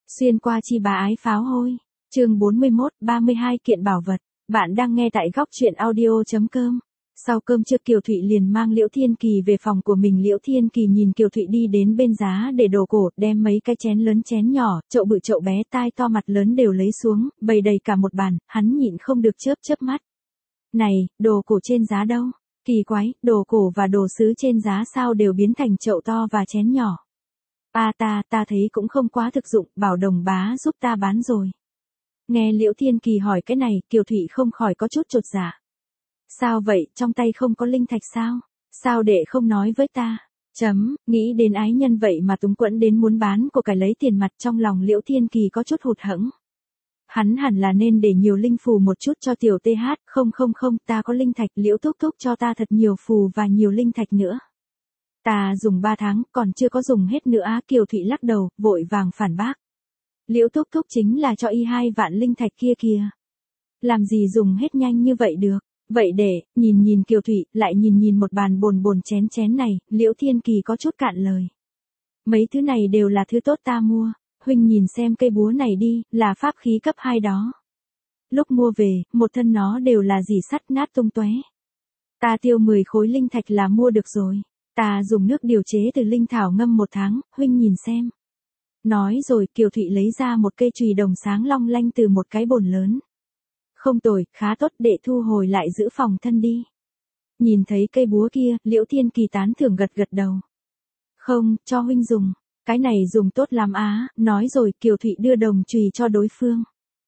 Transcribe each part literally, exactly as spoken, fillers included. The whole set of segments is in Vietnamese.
Xuyên qua chi bá ái pháo hôi. Chương bốn mươi mốt, ba mươi hai kiện bảo vật. Bạn đang nghe tại góc truyện audio chấm com. Sau cơm trưa Kiều Thụy liền mang Liễu Thiên Kỳ về phòng của mình. Liễu Thiên Kỳ nhìn Kiều Thụy đi đến bên giá để đồ cổ, đem mấy cái chén lớn chén nhỏ, chậu bự chậu bé, tai to mặt lớn đều lấy xuống, bày đầy cả một bàn, hắn nhịn không được chớp chớp mắt. Này, đồ cổ trên giá đâu? Kỳ quái, đồ cổ và đồ sứ trên giá sao đều biến thành chậu to và chén nhỏ? À ta, ta thấy cũng không quá thực dụng, bảo Đồng bá giúp ta bán rồi. Nghe Liễu Thiên Kỳ hỏi cái này, Kiều Thụy không khỏi có chút chột dạ. Sao vậy, trong tay không có linh thạch sao? Sao đệ không nói với ta? Chấm, nghĩ đến ái nhân vậy mà túng quẫn đến muốn bán của cải lấy tiền mặt, trong lòng Liễu Thiên Kỳ có chút hụt hẫng. Hắn hẳn là nên để nhiều linh phù một chút cho tiểu tê hát, không không không, ta có linh thạch, Liễu thúc thúc cho ta thật nhiều phù và nhiều linh thạch nữa. Ta dùng ba tháng, còn chưa có dùng hết nữa á. Kiều Thụy lắc đầu, vội vàng phản bác. Liễu thúc thúc chính là cho y hai vạn linh thạch kia kìa. Làm gì dùng hết nhanh như vậy được. Vậy để, nhìn nhìn Kiều Thụy, lại nhìn nhìn một bàn bồn bồn chén chén này, Liễu Thiên Kỳ có chút cạn lời. Mấy thứ này đều là thứ tốt ta mua, huynh nhìn xem cây búa này đi, là pháp khí cấp hai đó. Lúc mua về, một thân nó đều là dỉ sắt nát tung tóe. Ta tiêu mười khối linh thạch là mua được rồi. Ta dùng nước điều chế từ linh thảo ngâm một tháng, huynh nhìn xem. Nói rồi Kiều Thụy lấy ra một cây chùy đồng sáng long lanh từ một cái bồn lớn. Không tồi, khá tốt, đệ thu hồi lại giữ phòng thân đi. Nhìn thấy cây búa kia, Liễu Thiên Kỳ tán thưởng gật gật đầu. Không, cho huynh dùng. Cái này dùng tốt lắm á, nói rồi Kiều Thụy đưa đồng chùy cho đối phương.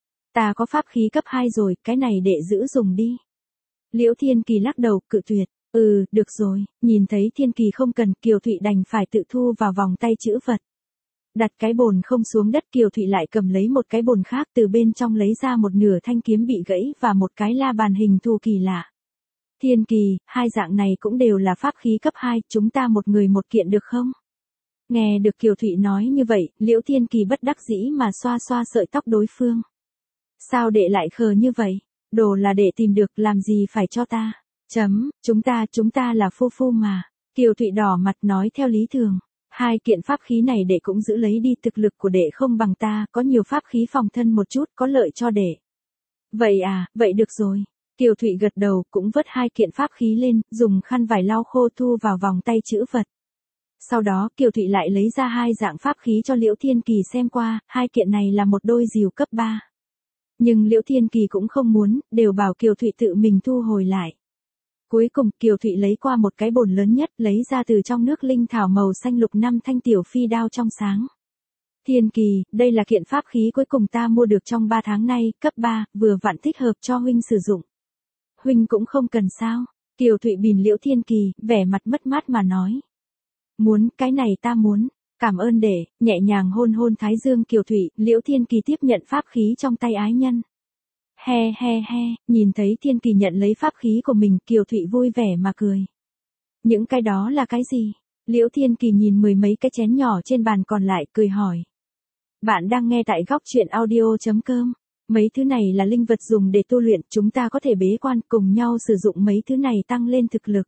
Ta có pháp khí cấp hai rồi, cái này đệ giữ dùng đi. Liễu Thiên Kỳ lắc đầu, cự tuyệt. Ừ, được rồi, nhìn thấy Thiên Kỳ không cần, Kiều Thụy đành phải tự thu vào vòng tay chữ vật. Đặt cái bồn không xuống đất, Kiều Thụy lại cầm lấy một cái bồn khác, từ bên trong lấy ra một nửa thanh kiếm bị gãy và một cái la bàn hình thù kỳ lạ. Thiên Kỳ, hai dạng này cũng đều là pháp khí cấp hai, chúng ta một người một kiện được không? Nghe được Kiều Thụy nói như vậy, Liễu Thiên Kỳ bất đắc dĩ mà xoa xoa sợi tóc đối phương. Sao đệ lại khờ như vậy? Đồ là đệ tìm được, làm gì phải cho ta? Chấm, chúng ta, chúng ta là phu phu mà. Kiều Thụy đỏ mặt nói theo lý thường. Hai kiện pháp khí này đệ cũng giữ lấy đi, thực lực của đệ không bằng ta, có nhiều pháp khí phòng thân một chút, có lợi cho đệ. Vậy à, vậy được rồi. Kiều Thụy gật đầu, cũng vớt hai kiện pháp khí lên, dùng khăn vải lau khô thu vào vòng tay chữ vật. Sau đó, Kiều Thụy lại lấy ra hai dạng pháp khí cho Liễu Thiên Kỳ xem qua, hai kiện này là một đôi rìu cấp ba. Nhưng Liễu Thiên Kỳ cũng không muốn, đều bảo Kiều Thụy tự mình thu hồi lại. Cuối cùng Kiều Thụy lấy qua một cái bồn lớn nhất, lấy ra từ trong nước linh thảo màu xanh lục năm thanh tiểu phi đao trong sáng. Thiên Kỳ, đây là kiện pháp khí cuối cùng ta mua được trong ba tháng nay, cấp ba, vừa vặn thích hợp cho huynh sử dụng. Huynh cũng không cần sao? Kiều Thụy bìn Liễu Thiên Kỳ, vẻ mặt mất mát mà nói. Muốn, cái này ta muốn. Cảm ơn đệ, nhẹ nhàng hôn hôn thái dương Kiều Thụy, Liễu Thiên Kỳ tiếp nhận pháp khí trong tay ái nhân. He he he, nhìn thấy Thiên Kỳ nhận lấy pháp khí của mình, Kiều Thụy vui vẻ mà cười. Những cái đó là cái gì? Liễu Thiên Kỳ nhìn mười mấy cái chén nhỏ trên bàn còn lại, cười hỏi. Bạn đang nghe tại góc truyện audio chấm com. Mấy thứ này là linh vật dùng để tu luyện, chúng ta có thể bế quan cùng nhau sử dụng mấy thứ này tăng lên thực lực.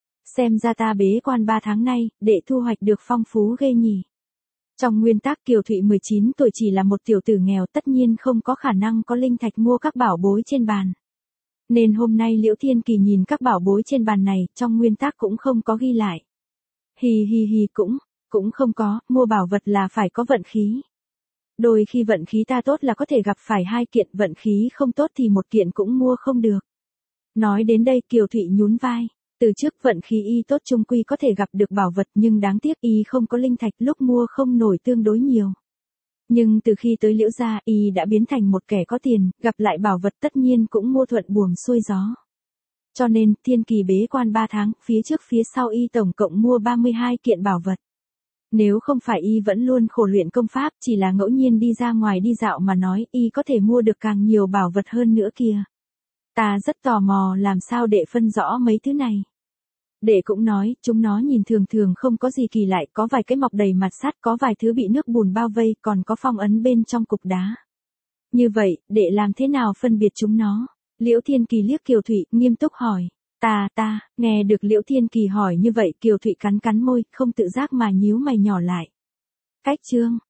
Xem ra ta bế quan ba tháng nay, để thu hoạch được phong phú ghê nhỉ. Trong nguyên tắc Kiều Thụy mười chín tuổi chỉ là một tiểu tử nghèo, tất nhiên không có khả năng có linh thạch mua các bảo bối trên bàn. Nên hôm nay Liễu Thiên Kỳ nhìn các bảo bối trên bàn này, trong nguyên tắc cũng không có ghi lại. Hì hì hì cũng, cũng không có, mua bảo vật là phải có vận khí. Đôi khi vận khí ta tốt là có thể gặp phải hai kiện, vận khí không tốt thì một kiện cũng mua không được. Nói đến đây Kiều Thụy nhún vai. Từ trước vận khí y tốt chung quy có thể gặp được bảo vật, nhưng đáng tiếc y không có linh thạch, lúc mua không nổi tương đối nhiều. Nhưng từ khi tới Liễu gia, y đã biến thành một kẻ có tiền, gặp lại bảo vật tất nhiên cũng mua thuận buồm xuôi gió. Cho nên, Thiên Kỳ bế quan ba tháng, phía trước phía sau y tổng cộng mua ba mươi hai kiện bảo vật. Nếu không phải y vẫn luôn khổ luyện công pháp, chỉ là ngẫu nhiên đi ra ngoài đi dạo mà nói, y có thể mua được càng nhiều bảo vật hơn nữa kìa. Ta rất tò mò làm sao đệ phân rõ mấy thứ này. Đệ cũng nói, chúng nó nhìn thường thường không có gì kỳ lạ, có vài cái mọc đầy mặt sắt, có vài thứ bị nước bùn bao vây, còn có phong ấn bên trong cục đá. Như vậy, đệ làm thế nào phân biệt chúng nó? Liễu Thiên Kỳ liếc Kiều Thụy, nghiêm túc hỏi. Ta, ta, nghe được Liễu Thiên Kỳ hỏi như vậy, Kiều Thụy cắn cắn môi, không tự giác mà nhíu mày nhỏ lại. Cách chương,